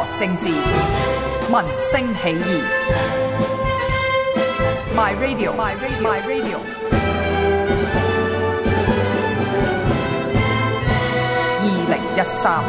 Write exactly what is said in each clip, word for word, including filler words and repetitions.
學政治，民聲起義。My Radio, My Radio, My Radio。二零一三。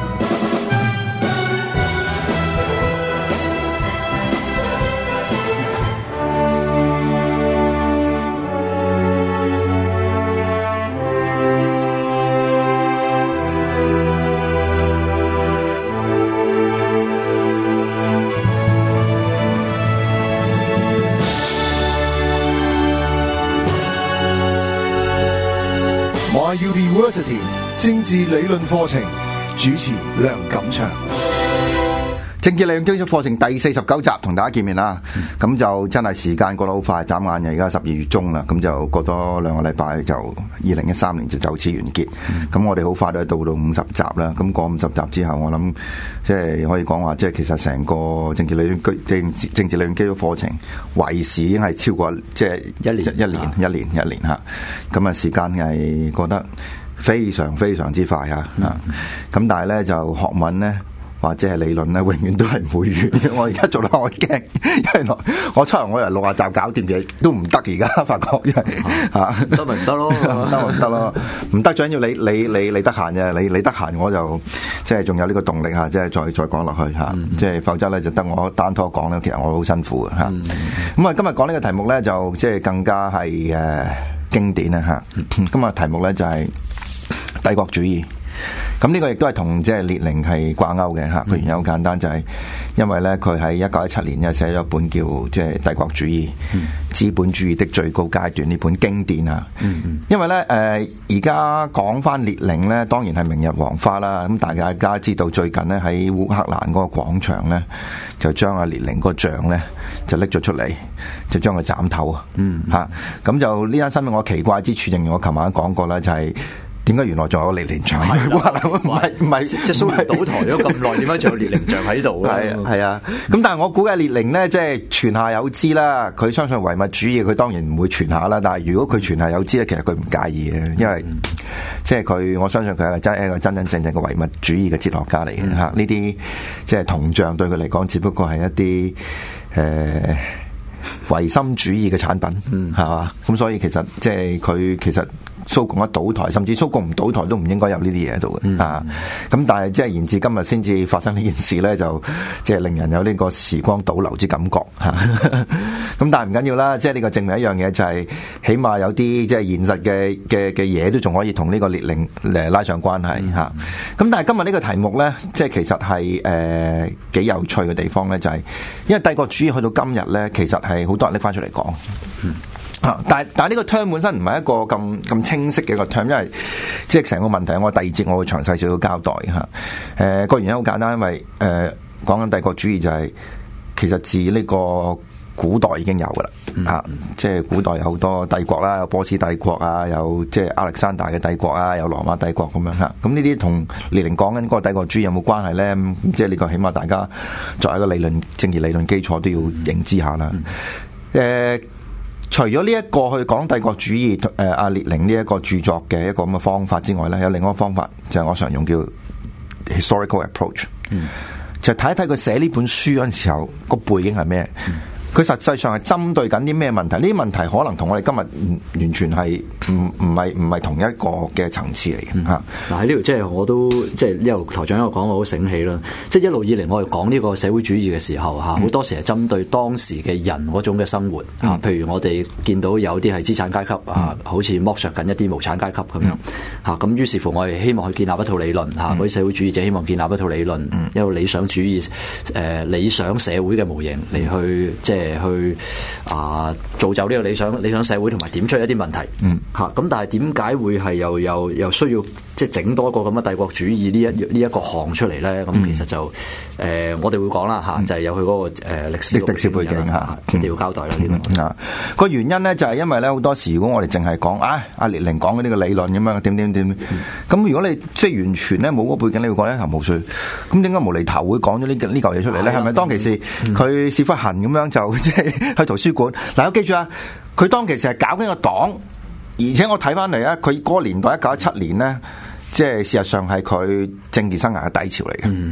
University 政治理論課程主持梁錦祥。 政治理論基礎課程第四十九集同大家見面啦，咁、嗯、就真係時間過得好快，眨眼嘅而家十二月中啦，咁就過多兩個禮拜就二零一三年就就此完結。咁、嗯、我哋好快都到到五十集啦，咁過五十集之後，我諗即係可以講話，即係其實成個政治理論政政治理論基礎課程維持已經係超過即係一年一年一年一年吓，咁啊時間係過得非常非常之快吓，咁、嗯嗯、但係咧就學問咧。或者係理論咧，永遠都係唔會完。我而家做得我驚，因為我出嚟我由六十集搞掂嘅都唔得，而家發覺因為嚇得咪唔得咯， 唔得咪唔得咯，唔得最緊要你你你你得閒啫，你你得閒我就即係仲有呢個動力嚇，即係再再講落去嚇，嗯、即係否則咧就得我單拖講咧，其實我好辛苦嘅嚇。咁啊、嗯，今日講呢個題目咧就即係更加係誒、呃、經典啦嚇。今日題目咧就係帝國主義。咁呢個亦都係同即係列寧係掛鈎嘅嚇，佢原因好簡單，就係因為咧佢喺一九一七年咧寫咗一本叫即係帝國主義、資本主義的最高階段呢本經典啊。因為咧誒而家講翻列寧咧，當然係明日黃花啦。咁大家家知道最近咧喺烏克蘭嗰個廣場咧，就將阿列寧個像咧就拎咗出嚟，就將佢斬頭啊。嚇咁就呢單新聞我奇怪之處，正如我琴晚講過啦，就係、是。點解原來仲有列寧像？唔係唔係， 即係蘇聯倒台咗咁耐，點解仲有列寧像喺度？ 係係啊，咁但係我估計列寧咧，即係傳下有之啦。佢相信唯物主義，佢當然唔會傳下啦。但係如果佢傳下有之咧，其實佢唔介意嘅，因為、嗯、即係佢，我相信佢係真一個真真正正嘅唯物主義嘅哲學家嚟嘅嚇。呢啲、嗯、即係銅像對佢嚟講，只不過係一啲誒。呃唯心主義嘅產品，係嘛、嗯？咁所以其實即係佢其實蘇共一倒台，甚至蘇共唔倒台都唔應該有呢啲嘢喺度嘅，嗯、啊！咁但係即係延至今日先至發生呢件事咧，就即係令人有呢個時光倒流之感覺嚇。咁但係唔緊要啦，即係呢個證明一樣嘢就係、是，起碼有啲即係現實嘅嘅嘅嘢都仲可以同呢個列寧誒拉上關係嚇。咁、嗯、但係今日呢個題目咧，即係其實係誒幾有趣嘅地方咧，就係、是、因為帝國主義去到今日咧，其實係好多人拎翻出嚟講。嗯啊、但係但係呢個 term 本身唔係一個咁咁清晰嘅一個 term， 因為即係成個問題，我第二節我會詳細少少交代嚇。誒、呃、個原因好簡單，因為誒講緊帝國主義就係、是、其實自呢個古代已經有噶啦嚇，即係古代有好多帝國啦，有波斯帝國啊，有即係亞歷山大嘅帝國啊，有羅馬帝國咁樣嚇。咁呢啲同列寧講緊嗰個帝國主義有冇關係咧？即係呢個起碼大家作為一個理論政治理論基礎都要認知下啦。誒、呃。除咗呢一個去講帝國主義，誒阿列寧呢一個著作嘅一個咁嘅方法之外咧，有另外一個方法就係、是、我常用叫 historical approach，、嗯、就睇一睇佢寫呢本書嗰陣時候個背景係咩。嗯佢實際上係針對緊啲咩問題？呢啲問題可能同我哋今日完全係唔唔係唔係同一個嘅層次嚟嘅嚇。 嗱喺呢度即係我都即係呢度台長一路講我好醒起啦。即係一路以嚟我哋講呢個社會主義嘅時候嚇，好、嗯、多時係針對當時嘅人嗰種嘅生活嚇。嗯、譬如我哋見到有啲係資產階級啊，嗯、好似剝削緊一啲無產階級咁樣嚇。咁、嗯、於是乎我哋希望去建立一套理論嚇，嗰啲、嗯、社會主義者希望建立一套理論，嗯、一個理想主義誒、呃、理想社會嘅模型嚟去即係。去啊造就呢個理想理想社會，同埋點出一啲問題。嗯，嚇咁，但係點解會係又又又需要即係整多一個咁嘅帝國主義呢一呢一個項出嚟咧？咁、嗯、其實就誒、呃、我哋會講啦嚇，就係、是、有佢嗰、那個誒、呃、歷史歷史背景嚇，一定要交代啦呢個啊個原因咧，就係因為咧好多時如果我哋淨係講啊阿列寧講嘅呢個理論咁樣點點點咁，嗯、如果你即係完全咧冇嗰個背景，你會覺得一頭霧水。咁點解無厘頭會講咗呢呢嚿嘢出嚟咧？係咪、嗯、當其時佢屎忽痕咁樣就即係去圖書館？嗱，我記住啊，佢當其時係搞緊個黨，而且我睇翻嚟咧，佢嗰個年代一九一七年咧，即係事實上係佢政治生涯嘅低潮嚟嘅。嗯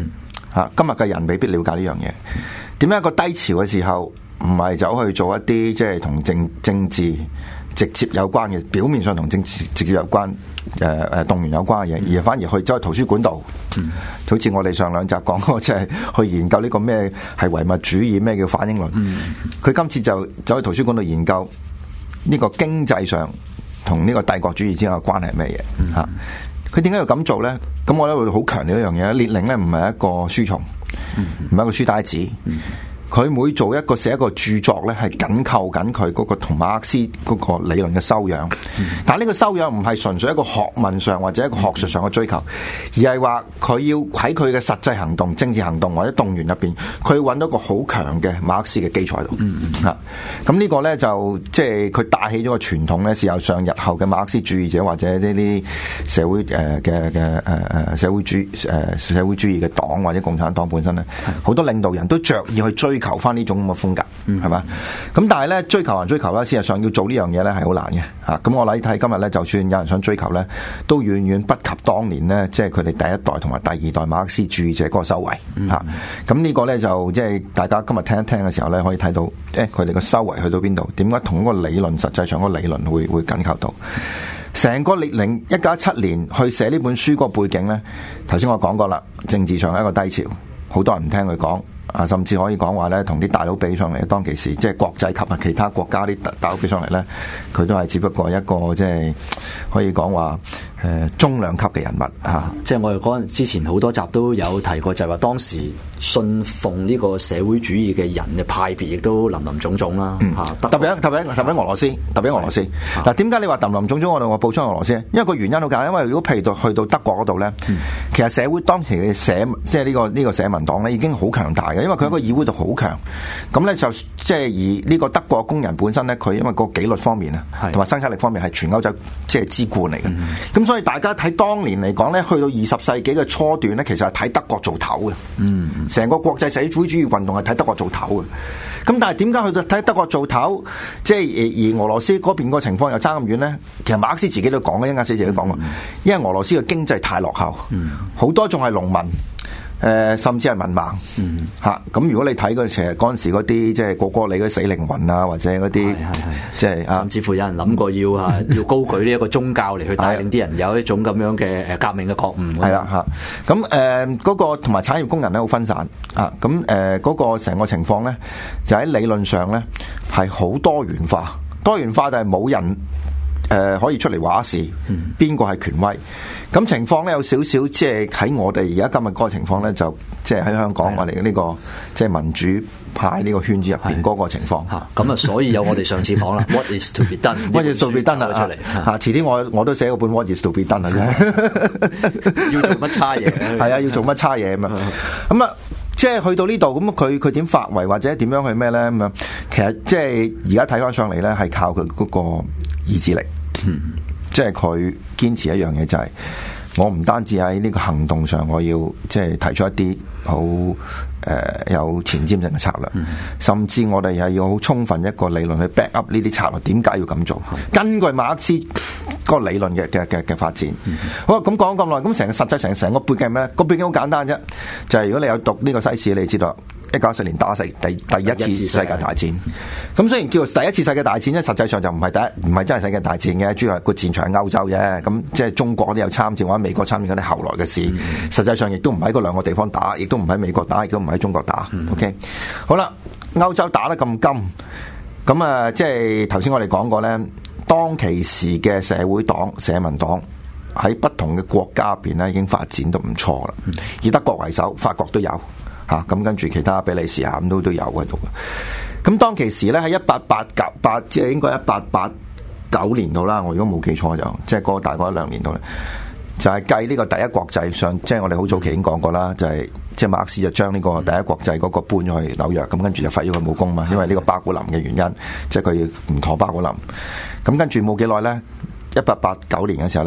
嚇，今日嘅人未必了解呢樣嘢。點解一個低潮嘅時候唔係走去做一啲即係同政政治直接有關嘅，表面上同政治直接有關，誒、呃、誒動員有關嘅嘢，而係反而去走去圖書館度，嗯、好似我哋上兩集講過，即係去研究呢個咩係唯物主義，咩叫反英論。佢、嗯、今次就走去圖書館度研究呢個經濟上同呢個帝國主義之間嘅關係係咩嘢嚇？佢點解要咁做咧？咁我咧會好強調一樣嘢，列寧咧唔係一個書蟲，唔係一個書呆子。佢每做一個寫一個著作咧，係緊扣緊佢嗰個同馬克思嗰個理論嘅修養。但係呢個修養唔係純粹一個學問上或者一個學術上嘅追求，而係話佢要喺佢嘅實際行動、政治行動或者動員入邊，佢揾到一個好強嘅馬克思嘅基礎喺度。嚇，咁呢個咧就即係佢帶起咗個傳統咧。事實上，日後嘅馬克思主義者或者呢啲社會誒嘅嘅誒誒社會主誒、呃、社會主義嘅黨或者共產黨本身咧，好多領導人都着意去追求翻呢種咁嘅風格，係嘛？咁但係咧，追求還追求啦，事實上要做呢樣嘢咧係好難嘅嚇。咁我嚟睇今日咧，就算有人想追求咧，都遠遠不及當年咧，即係佢哋第一代同埋第二代馬克思主義者嗰個修為嚇。咁呢個咧就即係大家今日聽一聽嘅時候咧，可以睇到誒佢哋個修為去到邊度？點解同嗰個理論實際上嗰個理論會會緊扣到？成個列寧一九一七年去寫呢本書嗰個背景咧，頭先我講過啦，政治上係一個低潮，好多人唔聽佢講。啊，甚至可以講話咧，同啲大佬比上嚟，當其時即係國際級啊，其他國家啲大佬比上嚟咧，佢都係只不過一個即係可以講話誒中量級嘅人物嚇。啊、 即係我哋嗰陣之前好多集都有提過，就係話當時信奉呢個社會主義嘅人嘅派別亦都林林總總啦嚇、嗯啊。特別特別特別俄羅斯，特別俄羅斯。嗱，點解你話林林總總？我哋我補充俄羅斯，因為個原因好簡單，因為如果譬如到去到德國嗰度咧，嗯、其實社會當時嘅社即係呢個呢、呢個社民黨咧已經好強大嘅。因為佢喺個議會度好強，咁咧就即係而呢個德國工人本身咧，佢因為個紀律方面啊，同埋生產力方面係全歐洲即係之冠嚟嘅。咁、嗯、所以大家睇當年嚟講咧，去到二十世紀嘅初段咧，其實係睇德國做頭嘅。嗯，成個國際社會主義運動係睇德國做頭嘅。咁但係點解去到睇德國做頭，即係而而俄羅斯嗰邊個情況又差咁遠咧？其實馬克思自己都講嘅，一陣間寫自己都講過，嗯、因為俄羅斯嘅經濟太落後，好、嗯、多仲係農民。誒、呃，甚至係文盲，嚇咁、嗯啊、如果你睇嗰時嗰陣時嗰啲即係個個你嗰啲死靈魂啊，或者嗰啲即係甚至乎有人諗過要嚇要高舉呢一個宗教嚟去帶領啲人有一種咁樣嘅誒革命嘅覺悟。係啦嚇，咁誒嗰個同埋產業工人咧好分散啊，咁誒嗰個成個情況咧就喺理論上咧係好多元化，多元化就係冇人誒、呃、可以出嚟話事，邊個係權威？咁情況咧有少少即係喺我哋而家今日嗰個情況咧，就即係喺香港我哋嘅呢個即係民主派呢個圈子入邊嗰個情況嚇。咁啊，所以有我哋上次講啦，What is to be done？What is to be done 啊？出嚟嚇，遲啲我我都寫嗰本 What is to be done 啊啫。要做乜差嘢？係啊，要做乜差嘢啊嘛？咁啊，即係去到呢度咁，佢佢點發圍或者點樣去咩咧咁啊？其實即係而家睇翻上嚟咧，係靠佢嗰個意志力。嗯。即係佢堅持一樣嘢，就係我唔單止喺呢個行動上，我要即係提出一啲好誒有前瞻性嘅策略，嗯、甚至我哋係要好充分一個理論去 back up 呢啲策略。點解要咁做？嗯、根據馬克思個理論嘅嘅嘅嘅發展。嗯、好啦，咁講咁耐，咁成個實際成成個背景係咩？個背景好簡單啫，就係、是、如果你有讀呢個西史，你知道。一九一四年打世第第一次世界大戰，咁雖然叫做第一次世界大戰咧，實際上就唔係第一，唔係真係世界大戰嘅，主要係個戰場喺歐洲啫。咁即係中國都有參戰，或者美國參戰嗰啲後來嘅事。嗯、實際上亦都唔喺嗰兩個地方打，亦都唔喺美國打，亦都唔喺中國打。嗯、OK，好啦，歐洲打得咁金，咁啊，即係頭先我哋講過咧，當其時嘅社會黨、社民黨喺不同嘅國家入邊咧，已經發展得唔錯啦。嗯、以德國為首，法國都有。嚇咁、啊、跟住其他比利時啊咁都都有喺度嘅。咁當其時咧喺一八八九八即係應該一八八九年度啦。我如果冇記錯就即係過大概一兩年度咧，就係計呢個第一國際上，即係我哋好早期已經講過啦，就係、是、即係馬克思就將呢個第一國際嗰個搬咗去紐約，咁跟住就廢咗佢武功嘛。因為呢個巴古林嘅原因，即係佢唔妥巴古林。咁跟住冇幾耐咧，一八八九年嘅時候咧，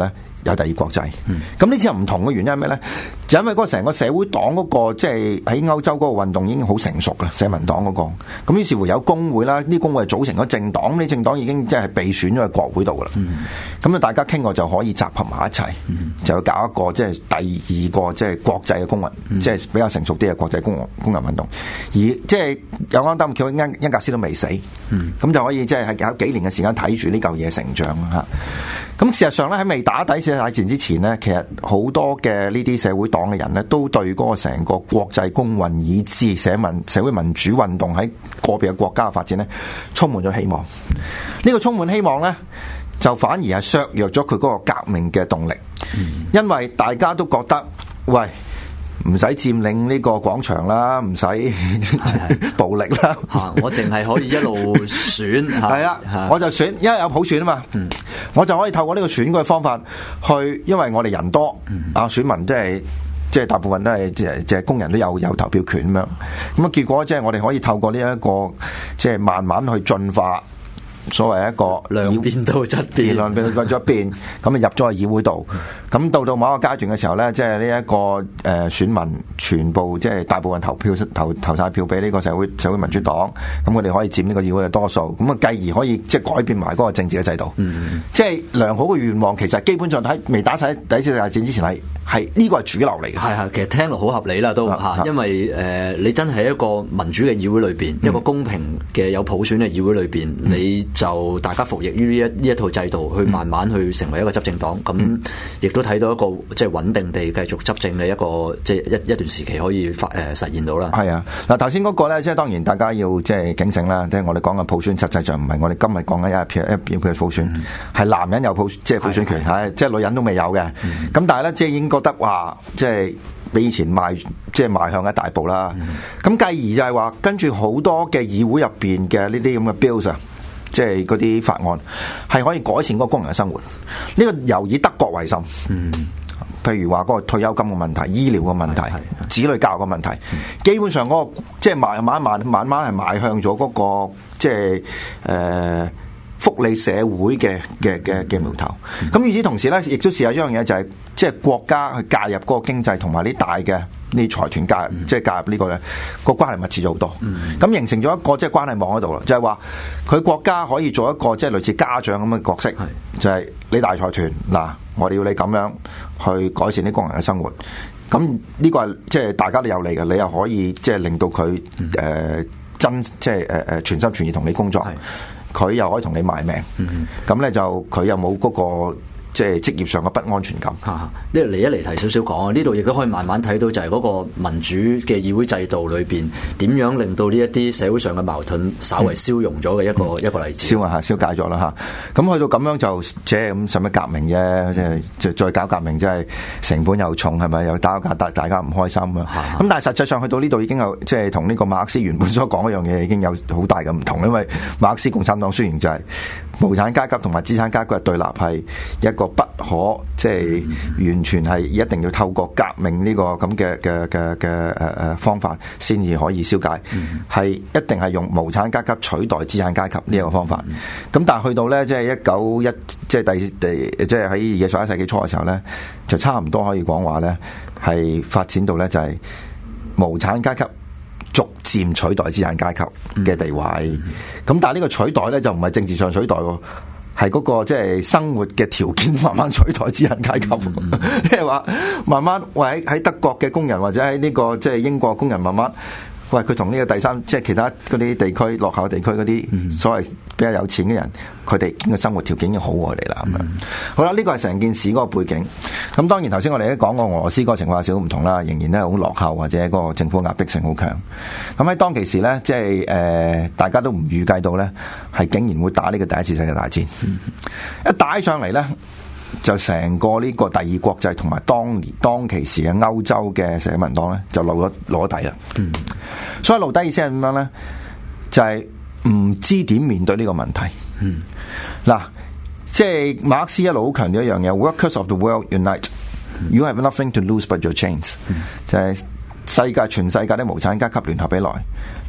有第二國際。咁呢次又唔同嘅原因係咩咧？就因為嗰個成個社會黨嗰、嗰個即係喺歐洲嗰個運動已經好成熟啦，社民黨嗰、嗰個。咁於是乎有工會啦，呢工會係組成咗政黨，呢政黨已經即係被選咗去國會度噶啦。咁啊、嗯，大家傾過就可以集合埋一齊，嗯、就搞一個即係第二個即係國際嘅工運，嗯、即係比較成熟啲嘅國際工工人運動。而即係有啱啱叫恩恩格斯都未死，咁、嗯、就可以即係喺有幾年嘅時間睇住呢嚿嘢成長啦嚇。咁事實上咧，喺未打底世界大戰之前呢，其實好多嘅呢啲社會黨嘅人呢，都對嗰個成個國際工運以至社民社會民主運動喺個別嘅國家嘅發展呢，充滿咗希望。呢、呢個充滿希望呢，就反而係削弱咗佢嗰個革命嘅動力，因為大家都覺得喂，唔使佔領呢個廣場啦，唔使暴力啦。 嚇！我淨係可以一路選， 係啊，我就選，因為有普選啊嘛。嗯，我就可以透過呢個選舉嘅方法去，因為我哋人多，啊選民都係即係大部分都係即係即係工人都有有投票權咁樣。咁啊結果即係我哋可以透過呢一個即係慢慢去進化。所謂一個兩邊都質變， 兩邊都咗變，咁啊入咗去議會度，咁到到某一個階段嘅時候咧，即係呢一個誒、呃、選民全部即係大部分投票投投曬票俾呢個社會社會民主黨，咁佢哋可以佔呢個議會嘅多數，咁啊繼而可以即係改變埋嗰個政治嘅制度，嗯、即係良好嘅願望，其實基本上喺未打晒第一次世界大戰之前係係呢個係主流嚟嘅。係係，其實聽落好合理啦都嚇，因為誒、呃、你真係一個民主嘅議會裏邊，嗯、一個公平嘅有普選嘅議會裏邊，嗯、你就大家服役於呢一呢一套制度，去慢慢去成為一個執政黨，咁亦、嗯、都睇到一個即係穩定地繼續執政嘅一個即係一一段時期可以發誒、呃、實現到啦。係啊，嗱頭先嗰個咧，即係當然大家要即係警醒啦，即係我哋講嘅普選，實際上唔係我哋今日講緊一票一票嘅普選，係、嗯、男人有普即係普選權，係即係女人都未有嘅。咁、嗯、但係咧，即係已經覺得哇，即係比以前邁即係邁向一大步啦。咁繼、嗯、而就係話，跟住好多嘅議會入邊嘅呢啲咁嘅 bills 啊。即係嗰啲法案係可以改善嗰個工人嘅生活。呢個由以德國為甚，嗯，譬如話嗰個退休金嘅問題、醫療嘅問題、子女教育嘅問題，基本上嗰個即係慢慢慢慢慢係邁向咗嗰個即係誒福利社會嘅嘅嘅嘅苗頭。咁與此同時咧，亦都試下一樣嘢就係即係國家去介入嗰個經濟同埋呢大嘅。呢財團介入，即係介入呢個咧，個關係密切咗好多。咁、嗯、形成咗一個即係關係網喺度啦，就係話佢國家可以做一個即係類似家長咁嘅角色，是就係你大財團嗱，我哋要你咁樣去改善啲工人嘅生活。咁呢個係即係大家都有利嘅，你又可以即係令到佢誒、呃、真即係誒誒全心全意同你工作，佢是又可以同你賣命。咁咧、嗯、就佢又冇嗰個。即係職業上嘅不安全感。 嚇、啊，呢度嚟一嚟提少少講啊，呢度亦都可以慢慢睇到，就係嗰個民主嘅議會制度裏邊點樣令到呢一啲社會上嘅矛盾稍為消融咗嘅一個、嗯、一個例子。消啊嚇，消解咗啦嚇。咁去到咁樣就即係咁使乜革命啫？即係即係再搞革命，即係成本又重係咪？又打架大大家唔開心啊！咁、嗯、但係實際上去到呢度已經有即係同呢個馬克思原本所講嗰樣嘢已經有好大嘅唔同，因為馬克思共產黨雖然就係、是。無產階級同埋資產階級嘅對立係一個不可即係、就是、完全係一定要透過革命呢個咁嘅嘅嘅嘅誒誒方法先至可以消解，係、mm. 一定係用無產階級取代資產階級呢一個方法。咁、mm. 但係去到咧即係一九一即係第第即係喺二十一世紀初嘅時候咧，就差唔多可以講話咧係發展到咧就係無產階級。逐漸取代資產階級嘅地位，咁、嗯嗯、但係呢個取代咧就唔係政治上取代喎，係嗰個即係生活嘅條件慢慢取代資產階級，即係話慢慢喂喺喺德國嘅工人或者喺呢個即係英國工人慢慢。喂，佢同呢個第三即係其他嗰啲地區落後地區嗰啲所謂比較有錢嘅人，佢哋嘅生活條件已經好過佢哋啦咁樣。嗯、好啦，呢個係成件事嗰個背景。咁當然頭先我哋都講過俄羅斯嗰個情況有少少唔同啦，仍然咧好落後或者嗰個政府壓迫性好強。咁喺當其時咧，即係誒、呃、大家都唔預計到咧，係竟然會打呢個第一次世界大戰。嗯、一打上嚟咧。就成個呢個第二國際同埋當年當其時嘅歐洲嘅社民黨咧，就露咗攞底啦。嗯，所以露底意思係點樣咧？就係、是、唔知點面對呢個問題。嗯，嗱，即係馬克思一路好強調一樣嘢 ：Workers of the world unite. You have nothing to lose but your chains、嗯。就係世界全世界啲無產階級聯合起來，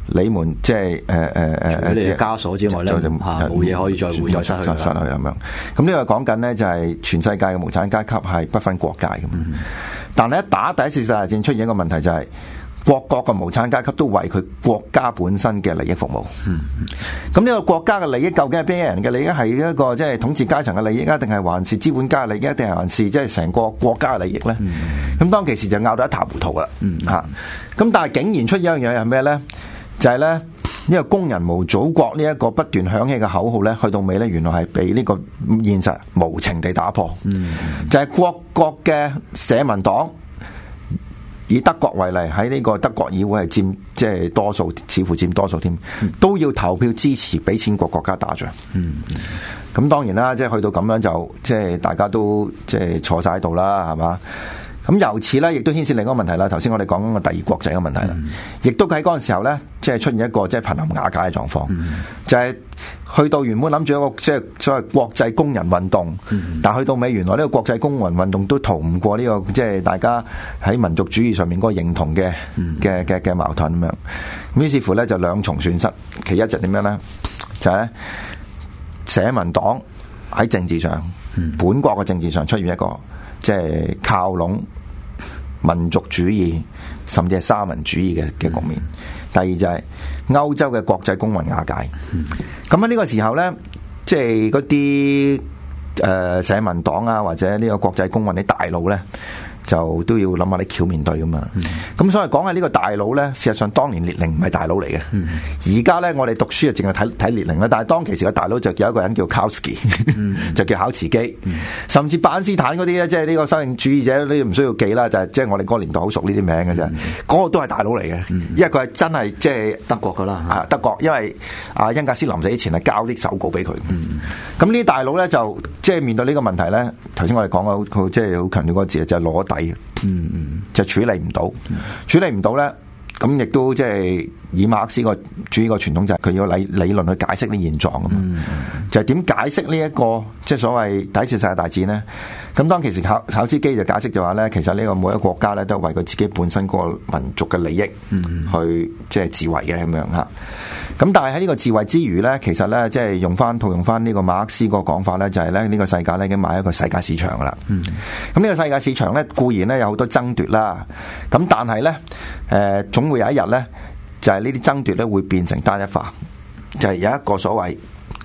你們即係誒誒誒誒， 你嘅枷鎖之外咧，嚇冇嘢可以再會再失去失去咁樣。咁呢個講緊咧就係全世界嘅無產階級係不分國界嘅。嗯、但係一打第一次世界大戰出現一個問題就係、是。各國嘅無產階級都為佢國家本身嘅利益服務。咁呢、嗯、個國家嘅利益究竟係邊啲人嘅利益？係一個即係統治階層嘅利益啊，定係還是資本家嘅利益，定係還是即係成個國家嘅利益咧？咁、嗯、當其時就拗到一塌糊塗噶啦。嚇、嗯！咁、嗯、但係竟然出一樣嘢係咩咧？就係、是、咧呢、這個工人無祖國呢一個不斷響起嘅口號咧，去到尾咧原來係被呢個現實無情地打破。嗯、就係各國嘅社民黨。以德國為例，喺呢個德國議會係佔即係多數，似乎佔多數添，都要投票支持俾錢國國家打仗。嗯，咁、嗯、當然啦，即係去到咁樣就即係大家都即係坐晒喺度啦，係嘛？咁由此咧，亦都牽涉另一個問題啦。頭先我哋講緊個第二國際嘅問題啦，亦、嗯、都喺嗰陣時候咧，即係出現一個即係瀕臨瓦解嘅狀況，嗯、就係去到原本諗住一個即係所謂國際工人運動，嗯、但係去到尾原來呢個國際工人運動都逃唔過呢、這個即係大家喺民族主義上面嗰個認同嘅嘅嘅嘅矛盾咁樣。咁於是乎咧就兩重損失，其一就點樣咧？就係、是、社民黨喺政治上，嗯、本國嘅政治上出現一個即係靠攏民族主義甚至係沙文主義嘅嘅局面。第二就係歐洲嘅國際工運瓦解。咁喺呢個時候咧，即係嗰啲誒社民黨啊，或者呢個國際工運啲大佬咧，就都要諗下啲橋面對噶嘛。咁、嗯、所以講下呢個大佬咧，事實上當年列寧唔係大佬嚟嘅。而家咧我哋讀書就淨係睇睇列寧啦，但係當其時嘅大佬就有一個人叫 Kautsky，嗯、就叫考茨基，嗯、甚至巴恩斯坦嗰啲咧，即係呢個新領主義者，呢唔需要記啦，就係即係我哋嗰個年代好熟呢啲名嘅啫。嗰、嗯、個都係大佬嚟嘅，嗯、因為佢係真係即係德國噶啦，啊德國，因為阿恩格斯臨死之前係交啲手稿俾佢。咁呢啲大佬咧就即係面對呢個問題咧，頭先我哋講嘅佢即係好強調嗰個字就係攞底。嗯嗯，就處理唔到，嗯、處理唔到咧，咁亦都即係以馬克思個主義個傳統就係佢要理理論去解釋呢現狀啊嘛，嗯、就係點解釋呢、這、一個即係所謂第一次世界大戰咧？咁當其時考考斯基就解釋就話咧，其實呢個每一個國家咧都為佢自己本身嗰個民族嘅利益去即係自衛嘅咁樣吓。咁但係喺呢個自衛之餘咧，其實咧即係用翻套用翻呢個馬克思個講法咧，就係咧呢個世界咧已經買一個世界市場噶啦。咁呢、嗯、個世界市場咧固然咧有好多爭奪啦，咁但係咧誒總會有一日咧就係呢啲爭奪咧會變成單一化，就係、是、有一個所謂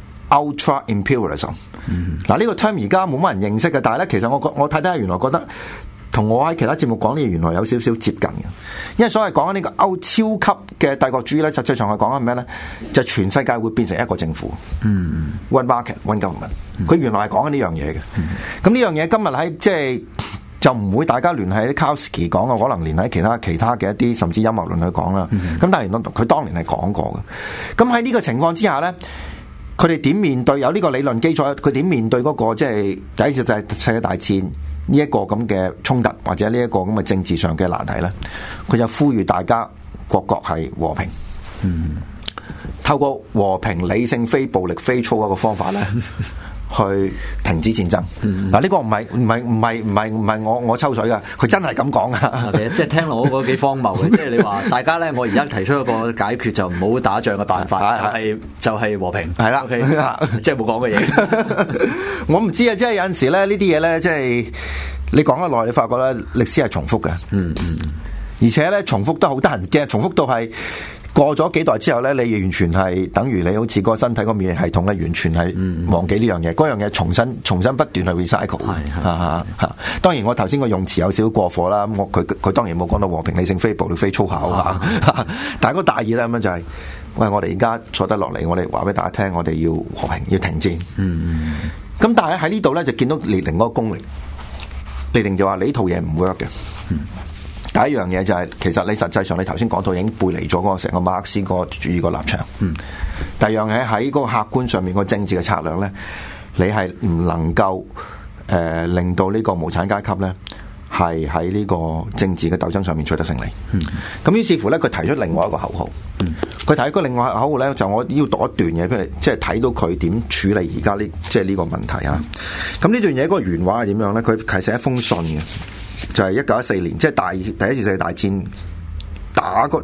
ultra imperialism。嗱呢個 term 而家冇乜人認識嘅，但係咧其實我我睇睇原來覺得。同我喺其他節目講嘅原來有少少接近嘅，因為所謂講緊呢個歐超級嘅帝國主義咧，實際上係講緊咩咧？就係、全世界會變成一個政府，嗯，one market one government，佢、嗯、原來係講緊呢樣嘢嘅。咁呢、嗯、樣嘢今日喺即係就唔會大家聯繫啲 Kautsky 講嘅，可能聯繫其他其他嘅一啲甚至陰謀論去講啦。咁、嗯、但係原來佢當年係講過嘅。咁喺呢個情況之下咧，佢哋點面對有呢個理論基礎？佢點面對嗰、嗰個即係第一次就係世界大戰？呢一個咁嘅衝突或者呢一個咁嘅政治上嘅難題咧，佢就呼籲大家各國係和平，嗯，透過和平、理性、非暴力、非粗嗰個方法咧，去停止戰爭。嗱、嗯，呢個唔係唔係唔係唔係唔係我我抽水噶，佢真係咁講噶。 即係聽落我覺得幾荒謬嘅，即係你話大家咧，我而家提出一個解決就唔好打仗嘅辦法，就係就係和平，係啦，即係冇講嘅嘢。 我唔知啊，即係有陣時咧，呢啲嘢咧，即係你講得耐，你發覺咧，歷史係重複嘅。嗯嗯，而且咧，重複得好得人驚，重複到係過咗幾代之後咧，你完全係等於你好似個身體個免疫系統咧，完全係忘記呢樣嘢，嗰、嗯、樣嘢重新重新不斷去 recycle。係係係。當然我頭先個用詞有少少過火啦，咁我佢佢當然冇講到和平、理性、非暴力、非粗口嚇。啊、但係個大意咧咁樣就係、是，喂，我哋而家坐得落嚟，我哋話俾大家聽，我哋要和平，要停戰。嗯。咁但係喺呢度咧就見到列寧嗰個功力，列寧就話你呢套嘢唔 work 嘅。嗯。第一樣嘢就係、是，其實你實際上你頭先講到已經背離咗嗰個成個馬克思嗰個主義個立場。嗯。第二樣嘢喺嗰個客觀上面個政治嘅策略咧，你係唔能夠誒、呃、令到呢個無產階級咧係喺呢個政治嘅鬥爭上面取得勝利。嗯。咁於是乎咧，佢提出另外一個口號。嗯。佢提出另外一個口號咧，就我要讀一段嘢俾你，即係睇到佢點處理而家呢即係呢個問題啊。咁呢、嗯、段嘢嗰個原話係點樣咧？佢係寫一封信嘅。就係一九一四年，即係大第一次世界大戰打個即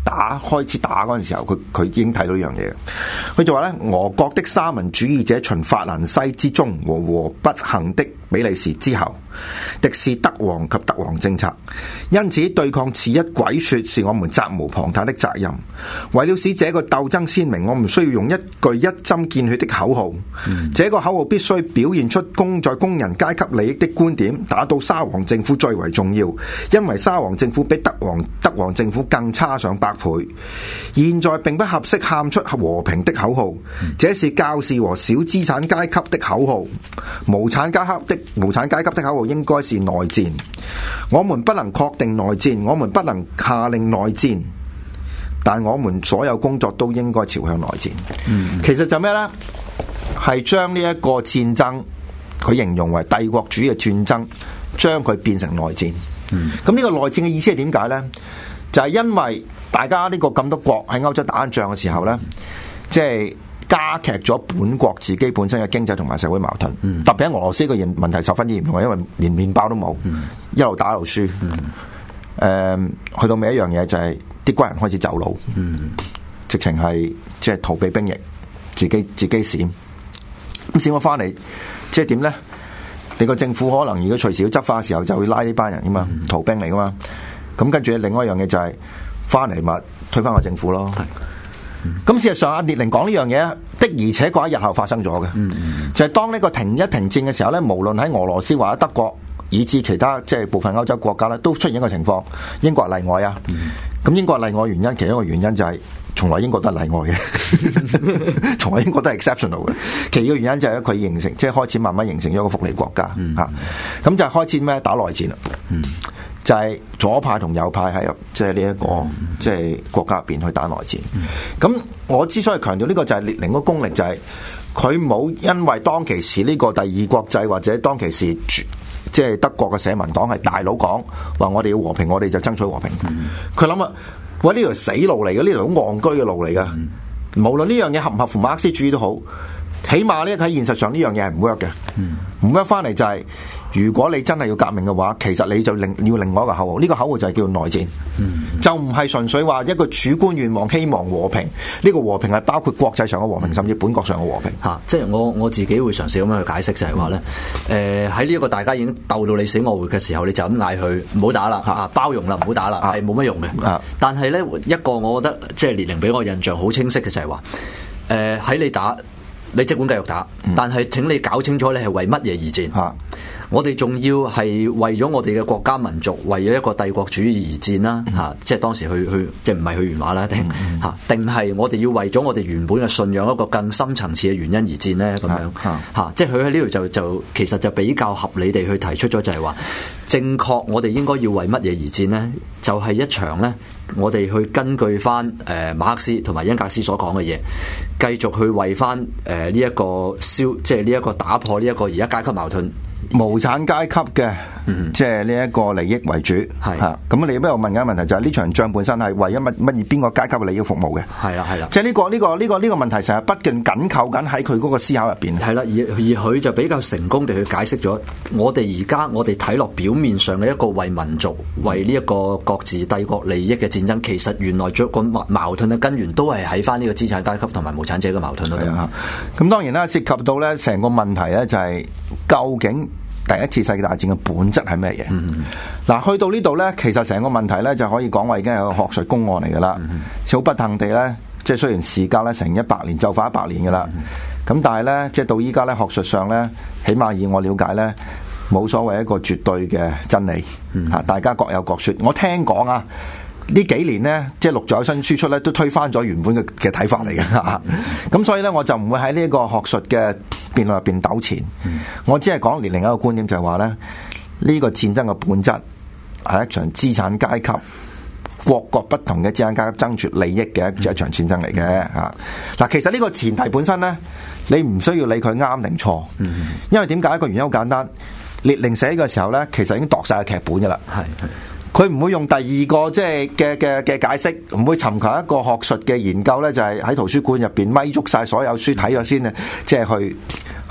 打開始打嗰陣時候，佢佢已經睇到呢樣嘢。佢就話咧，俄國的沙文主義者循法蘭西之中和和不幸的比利時之後，敵視德皇及德皇政策，因此對抗此一鬼說是我們責無旁貸的責任。為了使這個鬥爭鮮明，我們需要用一句一針見血的口號。嗯、這個口號必須表現出工在工人階級利益的觀點，打倒沙皇政府最為重要，因為沙皇政府比德皇德皇政府更差上百倍。現在並不合適喊出和平的口號，這是教士和小資產階級的口號。無產階級的無產階級的口號應該是內戰。我們不能確定內戰，我們不能下令內戰，但我們所有工作都應該朝向內戰。嗯、其實就咩呢？係將呢一個戰爭，佢形容為帝國主義嘅戰爭，將佢變成內戰。咁呢、嗯、個內戰嘅意思係點解呢？就係、是、因為大家呢個咁多國喺歐洲打仗嘅時候呢，即係加劇咗本國自己本身嘅經濟同埋社會矛盾。嗯、特別喺俄羅斯個問題十分嚴重，因為連麵包都冇，嗯、一路打一路輸。誒、嗯呃，去到尾一樣嘢就係啲軍人開始走佬，嗯、直情係即係逃避兵役，自己自己閃。咁閃咗翻嚟，即係點咧？你個政府可能如果隨時要執法嘅時候，就會拉呢班人噶嘛，嗯、逃兵嚟噶嘛。咁跟住另外一樣嘢就係翻嚟咪推翻個政府咯。咁、嗯、事實上阿列寧講呢樣嘢的，而且確喺日後發生咗嘅，嗯嗯、就係當呢個停一停戰嘅時候咧，無論喺俄羅斯或者德國，以至其他即係部分歐洲國家咧，都出現一個情況，英國例外啊。咁、嗯、英國例外原因，其中一個原因就係、是。從來英國都係例外嘅，從來英國都係 exceptional 嘅。其二個原因就係佢形成，即係開始慢慢形成咗一個福利國家嚇。咁、嗯啊、就係開始咩打內戰啦。嗯、就係左派同右派喺即係呢一個、嗯、即係國家入邊去打內戰。咁、嗯、我之所以強調呢個就係列寧個功力，就係佢冇因為當其時呢個第二國際或者當其時即係德國嘅社民黨係大佬講話，我哋要和平，我哋就爭取和平。佢諗啊。喂，呢條死路嚟嘅，呢條好戇居嘅路嚟噶。嗯、無論呢樣嘢合唔合乎馬克思主義都好，起碼呢喺現實上呢樣嘢係唔 work 嘅。唔 work 翻嚟就係、是，如果你真係要革命嘅話，其實你就另要另外一個口號。呢、這個口號就係叫內戰，嗯、就唔係純粹話一個主觀願望，希望和平。呢、這個和平係包括國際上嘅和平，甚至本國上嘅和平。嚇、啊，即係我我自己會嘗試咁樣去解釋，就係話咧，誒喺呢一個大家已經鬥到你死我活嘅時候，你就咁嗌佢唔好打啦，啊包容啦，唔好打啦，係冇乜用嘅。啊、但係咧一個，我覺得即係列寧俾我印象好清晰嘅就係話，誒、呃、喺你打。你即管繼續打，但係請你搞清楚你係為乜嘢而戰。嗯、我哋仲要係為咗我哋嘅國家民族，為咗一個帝國主義而戰啦。嚇、嗯，即係當時去去，即係唔係去原話啦？定嚇，定係我哋要為咗我哋原本嘅信仰一個更深層次嘅原因而戰咧？咁樣嚇，嗯、即係佢喺呢度就就其實就比較合理地去提出咗，就係話正確我哋應該要為乜嘢而戰咧？就係、是、一場咧。我哋去根據翻誒、呃、馬克思同埋恩格斯所講嘅嘢，繼續去為翻誒呢一個消，即係呢一個打破呢一個而家階級矛盾。無產階級嘅，嗯、即係呢一個利益為主，係嚇是。咁你不如問緊問題就係呢場仗本身係為咗乜乜嘢邊個階級嘅利益服務嘅？係啦係啦，即係呢、呢個呢、呢個呢、呢個呢、呢個問題成日不斷緊扣緊喺佢嗰個思考入邊。係啦，而而佢就比較成功地去解釋咗我哋而家我哋睇落表面上嘅一個為民族、為呢一個各自帝國利益嘅戰爭，其實原來最個矛盾嘅根源都係喺翻呢個資產階級同埋無產者嘅矛盾度。係啊，咁當然啦，涉及到咧成個問題咧就係究竟。第一次世界大戰嘅本質係咩嘢？嗱、mm hmm. 去到呢度呢，其實成個問題呢就可以講話已經係個學術公案嚟㗎啦。好、mm hmm. 不幸地呢，即係雖然時間呢成一百年就快一百年㗎啦，咁、mm hmm. 但係呢，即係到依家呢，學術上呢，起碼以我了解呢，冇所謂一個絕對嘅真理。嚇、mm hmm. 大家各有各說。我聽講啊。呢幾年呢，即係陸續有新輸出咧，都推翻咗原本嘅嘅睇法嚟嘅嚇。咁所以咧，我就唔會喺呢一個學術嘅辯論入邊糾纏。嗯、我只係講另一個觀點，就係話咧，呢、呢個戰爭嘅本質係一場資產階級各國不同嘅資產階級爭奪利益嘅一一場戰爭嚟嘅嚇。嗱、嗯，其實呢個前提本身咧，你唔需要理佢啱定錯，嗯、因為點解？一個原因好簡單，列寧寫嘅時候咧，其實已經度晒個劇本㗎啦。係係。佢唔會用第二個即係嘅嘅嘅解釋，唔會尋求一個學術嘅研究咧，就係、是、喺圖書館入邊咪捉晒所有書睇咗先啊，即係去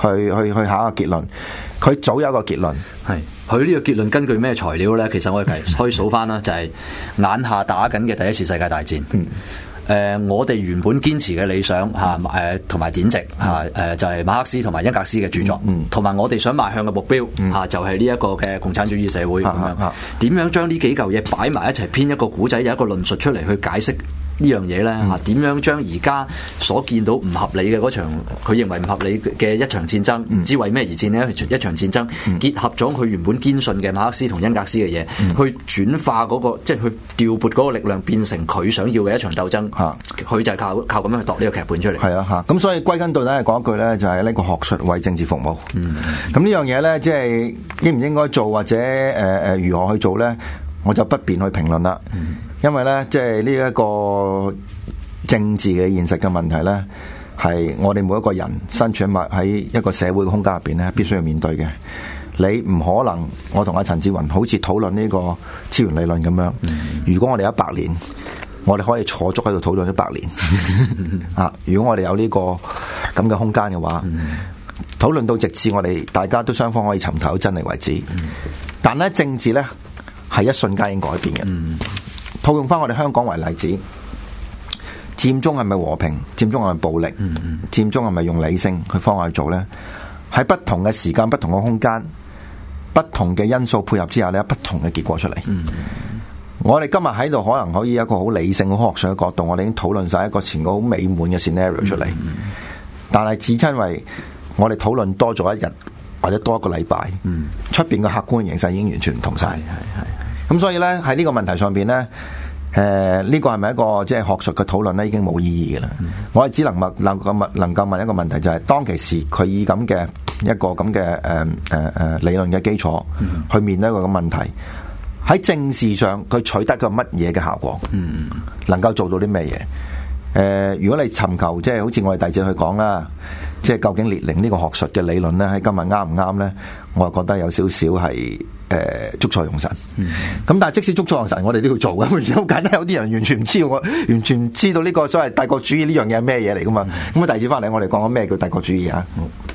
去去去下一個結論。佢早有一個結論， 係佢呢個結論根據咩材料咧？其實我哋可以數翻啦，就係眼下打緊嘅第一次世界大戰。嗯誒、呃，我哋原本堅持嘅理想嚇，誒同埋典籍嚇，誒、啊呃、就係、是、馬克思同埋恩格斯嘅著作，同埋、嗯、我哋想邁向嘅目標嚇、啊，就係呢一個嘅共產主義社會咁、嗯、樣。點樣將呢幾嚿嘢擺埋一齊編一個古仔，有一個論述出嚟去解釋呢樣嘢咧嚇？點、嗯、樣將而家所見到唔合理嘅嗰場，佢認為唔合理嘅一場戰爭，唔、嗯、知為咩而戰呢？一場戰爭、嗯、結合咗佢原本堅信嘅馬克思同恩格斯嘅嘢，嗯、去轉化嗰、那個，即係去調撥嗰個力量，變成佢想要嘅一場鬥爭。嚇，佢就係靠靠咁樣去度呢個劇本出嚟。係啊，嚇，咁所以歸根到底係講一句咧，就係呢個學術為政治服務。嗯，咁呢樣嘢咧，即係應唔應該做或者誒誒、呃、如何去做咧，我就不便去評論啦。嗯，因為咧，即係呢一個政治嘅現實嘅問題咧，係我哋每一個人身處喺喺一個社會嘅空間入邊咧，必須要面對嘅。你唔可能，我同阿陳志雲好似討論呢個超弦理論咁樣。嗯，如果我哋一百年，我哋可以坐足喺度討論一百年啊！如果我哋有呢個咁嘅空間嘅話，討論到直至我哋大家都雙方可以尋求真理為止。但咧政治咧係一瞬間已經改變嘅。套用翻我哋香港為例子，佔中係咪和平？佔中係咪暴力？佔中係咪用理性去方法去做咧？喺不同嘅時間、不同嘅空間、不同嘅因素配合之下咧，有不同嘅結果出嚟。我哋今日喺度可能可以一個好理性、好學術嘅角度，我哋已經討論晒一個前個好美滿嘅 scenario 出嚟。嗯嗯、但係只因為我哋討論多咗一日或者多一個禮拜，出邊嘅客觀形勢已經完全唔同晒。係係咁所以咧喺呢個問題上邊咧，誒、呃、呢、這個係咪一個即係學術嘅討論咧？已經冇意義嘅啦。嗯、我係只能問能夠問能夠問一個問題，就係、是、當其時佢以咁嘅一個咁嘅誒誒誒理論嘅基礎去面對一個咁問題。喺政治上佢取得個乜嘢嘅效果？嗯，能夠做到啲咩嘢？誒、呃，如果你尋求即係好似我哋弟子去講啦，即係究竟列寧呢個學術嘅理論咧，喺今日啱唔啱咧？我係覺得有少少係誒捉錯用神。咁、嗯、但係即使捉錯用神，我哋都要做嘅。好簡單，有啲人完全唔知道，我完全唔知道呢個所謂帝國主義呢樣嘢係咩嘢嚟噶嘛？咁啊、嗯，弟子翻嚟，我哋講講咩叫帝國主義啊？嗯